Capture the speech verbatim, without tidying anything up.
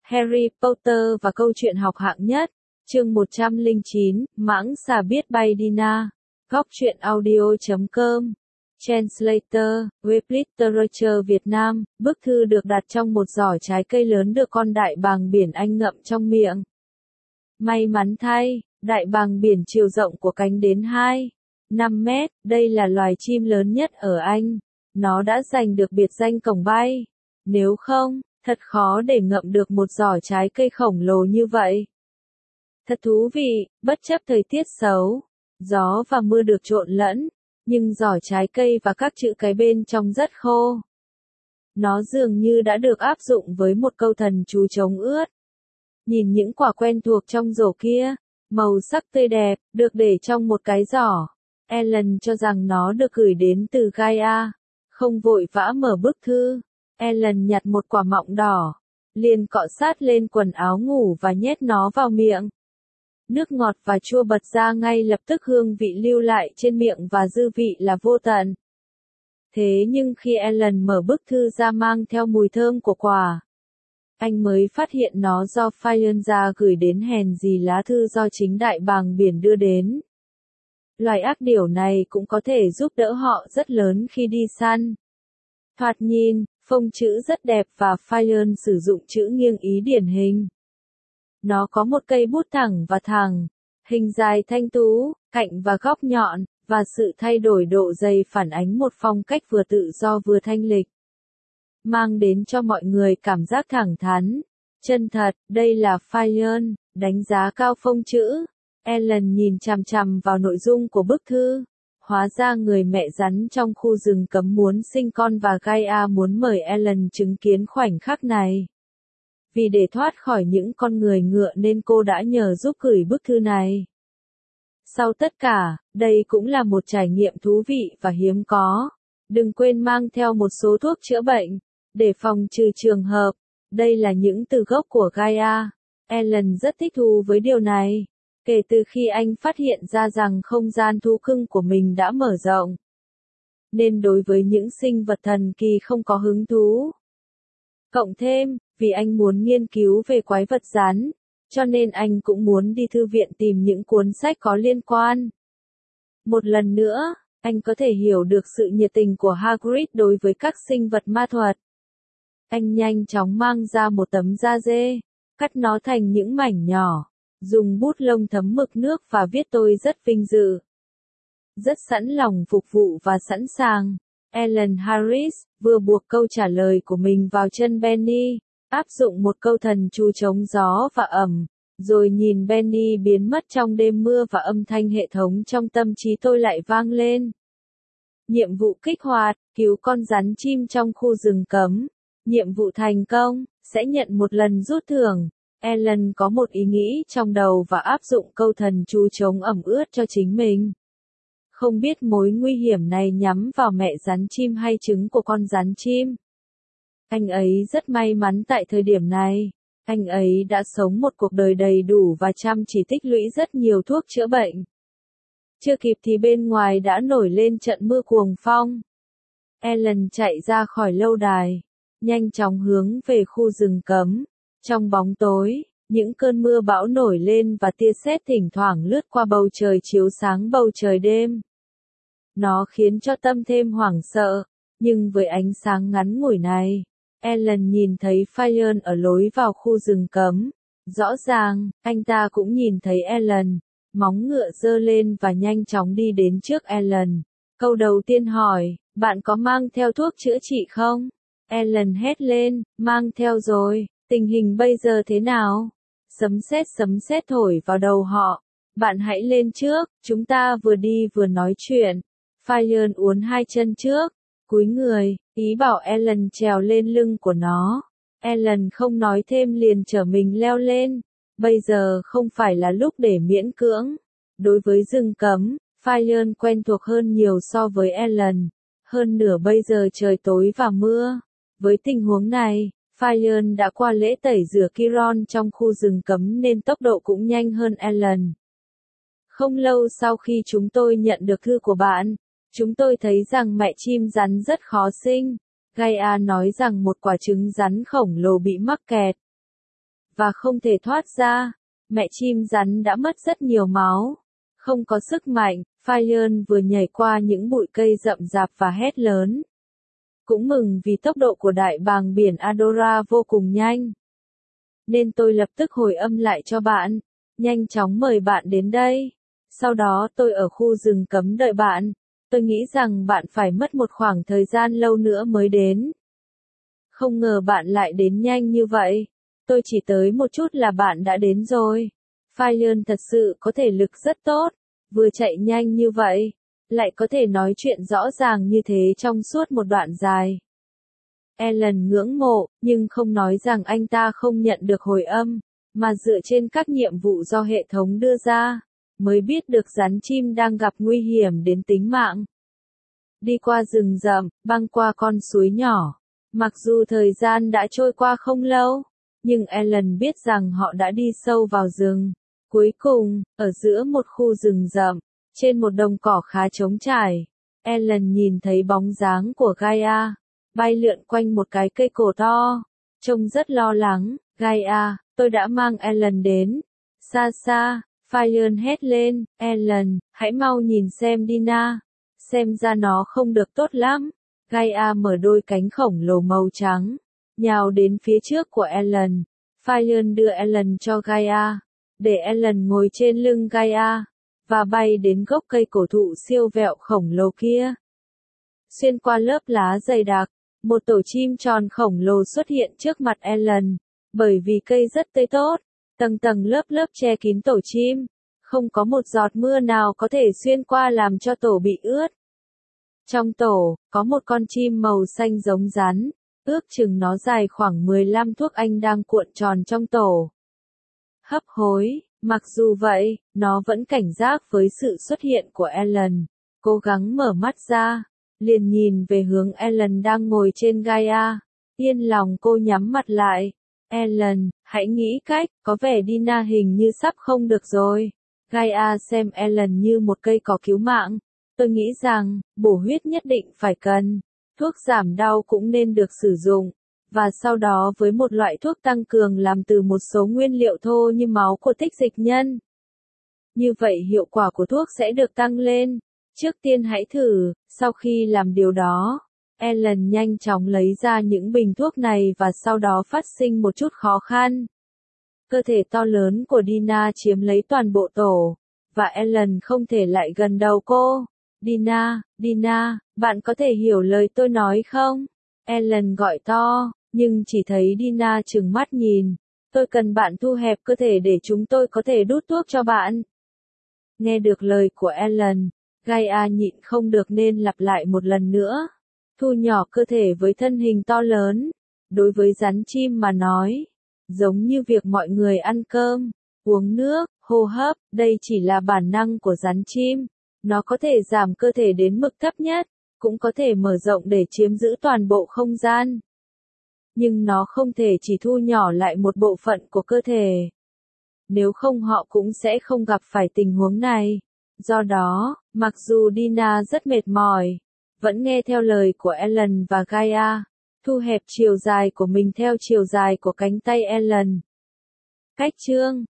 Harry Potter và câu chuyện học hạng nhất, chương một trăm lẻ chín, mãng xà biết bay Dina. Góc truyện audio chấm com. Translator, web literature Việt Nam, bức thư được đặt trong một giỏ trái cây lớn được con đại bàng biển Anh ngậm trong miệng. May mắn thay, đại bàng biển chiều rộng của cánh đến hai phẩy năm mét, đây là loài chim lớn nhất ở Anh. Nó đã giành được biệt danh cổng bay. Nếu không, thật khó để ngậm được một giỏ trái cây khổng lồ như vậy. Thật thú vị, bất chấp thời tiết xấu, gió và mưa được trộn lẫn, nhưng giỏ trái cây và các chữ cái bên trong rất khô. Nó dường như đã được áp dụng với một câu thần chú chống ướt. Nhìn những quả quen thuộc trong rổ kia, màu sắc tươi đẹp, được để trong một cái giỏ. Ellen cho rằng nó được gửi đến từ Gaia. Không vội vã mở bức thư, Ellen nhặt một quả mọng đỏ, liền cọ sát lên quần áo ngủ và nhét nó vào miệng. Nước ngọt và chua bật ra ngay lập tức, hương vị lưu lại trên miệng và dư vị là vô tận. Thế nhưng khi Ellen mở bức thư ra mang theo mùi thơm của quả, anh mới phát hiện nó do Fiona gửi đến, hèn gì lá thư do chính đại bàng biển đưa đến. Loài ác điểu này cũng có thể giúp đỡ họ rất lớn khi đi săn. Thoạt nhìn, phông chữ rất đẹp và Fiona sử dụng chữ nghiêng ý điển hình. Nó có một cây bút thẳng và thẳng, hình dài thanh tú, cạnh và góc nhọn, và sự thay đổi độ dày phản ánh một phong cách vừa tự do vừa thanh lịch. Mang đến cho mọi người cảm giác thẳng thắn, chân thật. Đây là Fiona, đánh giá cao phông chữ. Ellen nhìn chằm chằm vào nội dung của bức thư. Hóa ra người mẹ rắn trong khu rừng cấm muốn sinh con và Gaia muốn mời Ellen chứng kiến khoảnh khắc này. Vì để thoát khỏi những con người ngựa nên cô đã nhờ giúp gửi bức thư này. Sau tất cả, đây cũng là một trải nghiệm thú vị và hiếm có. Đừng quên mang theo một số thuốc chữa bệnh, để phòng trừ trường hợp. Đây là những từ gốc của Gaia. Ellen rất thích thú với điều này. Kể từ khi anh phát hiện ra rằng không gian thú cưng của mình đã mở rộng. Nên đối với những sinh vật thần kỳ không có hứng thú. Cộng thêm, vì anh muốn nghiên cứu về quái vật rắn, cho nên anh cũng muốn đi thư viện tìm những cuốn sách có liên quan. Một lần nữa, anh có thể hiểu được sự nhiệt tình của Hagrid đối với các sinh vật ma thuật. Anh nhanh chóng mang ra một tấm da dê, cắt nó thành những mảnh nhỏ, dùng bút lông thấm mực nước và viết tôi rất vinh dự. Rất sẵn lòng phục vụ và sẵn sàng. Ellen Harris vừa buộc câu trả lời của mình vào chân Benny, áp dụng một câu thần chú chống gió và ẩm, rồi nhìn Benny biến mất trong đêm mưa và âm thanh hệ thống trong tâm trí tôi lại vang lên. Nhiệm vụ kích hoạt, cứu con rắn chim trong khu rừng cấm. Nhiệm vụ thành công, sẽ nhận một lần rút thưởng. Ellen có một ý nghĩ trong đầu và áp dụng câu thần chú chống ẩm ướt cho chính mình. Không biết mối nguy hiểm này nhắm vào mẹ rắn chim hay trứng của con rắn chim. Anh ấy rất may mắn tại thời điểm này. Anh ấy đã sống một cuộc đời đầy đủ và chăm chỉ tích lũy rất nhiều thuốc chữa bệnh. Chưa kịp thì bên ngoài đã nổi lên trận mưa cuồng phong. Ellen chạy ra khỏi lâu đài, nhanh chóng hướng về khu rừng cấm. Trong bóng tối, những cơn mưa bão nổi lên và tia sét thỉnh thoảng lướt qua bầu trời chiếu sáng bầu trời đêm. Nó khiến cho tâm thêm hoảng sợ, nhưng với ánh sáng ngắn ngủi này, Ellen nhìn thấy Fiona ở lối vào khu rừng cấm. Rõ ràng, anh ta cũng nhìn thấy Ellen, móng ngựa giơ lên và nhanh chóng đi đến trước Ellen. Câu đầu tiên hỏi, bạn có mang theo thuốc chữa trị không? Ellen hét lên, mang theo rồi. Tình hình bây giờ thế nào? Sấm sét sấm sét thổi vào đầu họ. Bạn hãy lên trước, chúng ta vừa đi vừa nói chuyện. Fiona uốn hai chân trước, cúi người, ý bảo Ellen trèo lên lưng của nó. Ellen không nói thêm liền chở mình leo lên. Bây giờ không phải là lúc để miễn cưỡng. Đối với rừng cấm, Fiona quen thuộc hơn nhiều so với Ellen. Hơn nửa bây giờ trời tối và mưa. Với tình huống này, Fiona đã qua lễ tẩy rửa Chiron trong khu rừng cấm nên tốc độ cũng nhanh hơn Ellen. Không lâu sau khi chúng tôi nhận được thư của bạn, chúng tôi thấy rằng mẹ chim rắn rất khó sinh. Gaia nói rằng một quả trứng rắn khổng lồ bị mắc kẹt. và không thể thoát ra. Mẹ chim rắn đã mất rất nhiều máu. Không có sức mạnh, Fire vừa nhảy qua những bụi cây rậm rạp và hét lớn. Cũng mừng vì tốc độ của đại bàng biển Adora vô cùng nhanh. Nên tôi lập tức hồi âm lại cho bạn. Nhanh chóng mời bạn đến đây. Sau đó tôi ở khu rừng cấm đợi bạn. Tôi nghĩ rằng bạn phải mất một khoảng thời gian lâu nữa mới đến. Không ngờ bạn lại đến nhanh như vậy. Tôi chỉ tới một chút là bạn đã đến rồi. Fire thật sự có thể lực rất tốt. Vừa chạy nhanh như vậy, lại có thể nói chuyện rõ ràng như thế trong suốt một đoạn dài. Ellen ngưỡng mộ, nhưng không nói rằng anh ta không nhận được hồi âm, mà dựa trên các nhiệm vụ do hệ thống đưa ra, mới biết được rắn chim đang gặp nguy hiểm đến tính mạng. Đi qua rừng rậm, băng qua con suối nhỏ. Mặc dù thời gian đã trôi qua không lâu, nhưng Ellen biết rằng họ đã đi sâu vào rừng. Cuối cùng, ở giữa một khu rừng rậm, trên một đồng cỏ khá trống trải, Ellen nhìn thấy bóng dáng của Gaia, bay lượn quanh một cái cây cổ to, trông rất lo lắng. Gaia, tôi đã mang Ellen đến. Xa xa, Fire hét lên, Ellen, hãy mau nhìn xem Dina, xem ra nó không được tốt lắm. Gaia mở đôi cánh khổng lồ màu trắng, nhào đến phía trước của Ellen. Fire đưa Ellen cho Gaia, để Ellen ngồi trên lưng Gaia, và bay đến gốc cây cổ thụ siêu vẹo khổng lồ kia. Xuyên qua lớp lá dày đặc, một tổ chim tròn khổng lồ xuất hiện trước mặt Ellen, bởi vì cây rất tươi tốt, tầng tầng lớp lớp che kín tổ chim, không có một giọt mưa nào có thể xuyên qua làm cho tổ bị ướt. Trong tổ, có một con chim màu xanh giống rắn, ước chừng nó dài khoảng mười lăm thước anh đang cuộn tròn trong tổ. Hấp hối, mặc dù vậy, nó vẫn cảnh giác với sự xuất hiện của Ellen, cố gắng mở mắt ra, liền nhìn về hướng Ellen đang ngồi trên Gaia, yên lòng cô nhắm mặt lại. Ellen, hãy nghĩ cách, có vẻ Dina hình như sắp không được rồi. Gaia xem Ellen như một cây cỏ cứu mạng. Tôi nghĩ rằng, bổ huyết nhất định phải cần, thuốc giảm đau cũng nên được sử dụng, và sau đó với một loại thuốc tăng cường làm từ một số nguyên liệu thô như máu của tích dịch nhân. Như vậy hiệu quả của thuốc sẽ được tăng lên. Trước tiên hãy thử. Sau khi làm điều đó, Ellen nhanh chóng lấy ra những bình thuốc này và sau đó phát sinh một chút khó khăn. Cơ thể to lớn của Dina chiếm lấy toàn bộ tổ, và Ellen không thể lại gần đầu cô. Dina, Dina, bạn có thể hiểu lời tôi nói không? Ellen gọi to, nhưng chỉ thấy Dina trừng mắt nhìn. Tôi cần bạn thu hẹp cơ thể để chúng tôi có thể đút thuốc cho bạn. Nghe được lời của Ellen, Gaia nhịn không được nên lặp lại một lần nữa. Thu nhỏ cơ thể với thân hình to lớn. Đối với rắn chim mà nói, giống như việc mọi người ăn cơm, uống nước, hô hấp, đây chỉ là bản năng của rắn chim. Nó có thể giảm cơ thể đến mức thấp nhất, cũng có thể mở rộng để chiếm giữ toàn bộ không gian. Nhưng nó không thể chỉ thu nhỏ lại một bộ phận của cơ thể. Nếu không họ cũng sẽ không gặp phải tình huống này. Do đó, mặc dù Dina rất mệt mỏi, vẫn nghe theo lời của Ellen và Gaia, thu hẹp chiều dài của mình theo chiều dài của cánh tay Ellen. Cách chương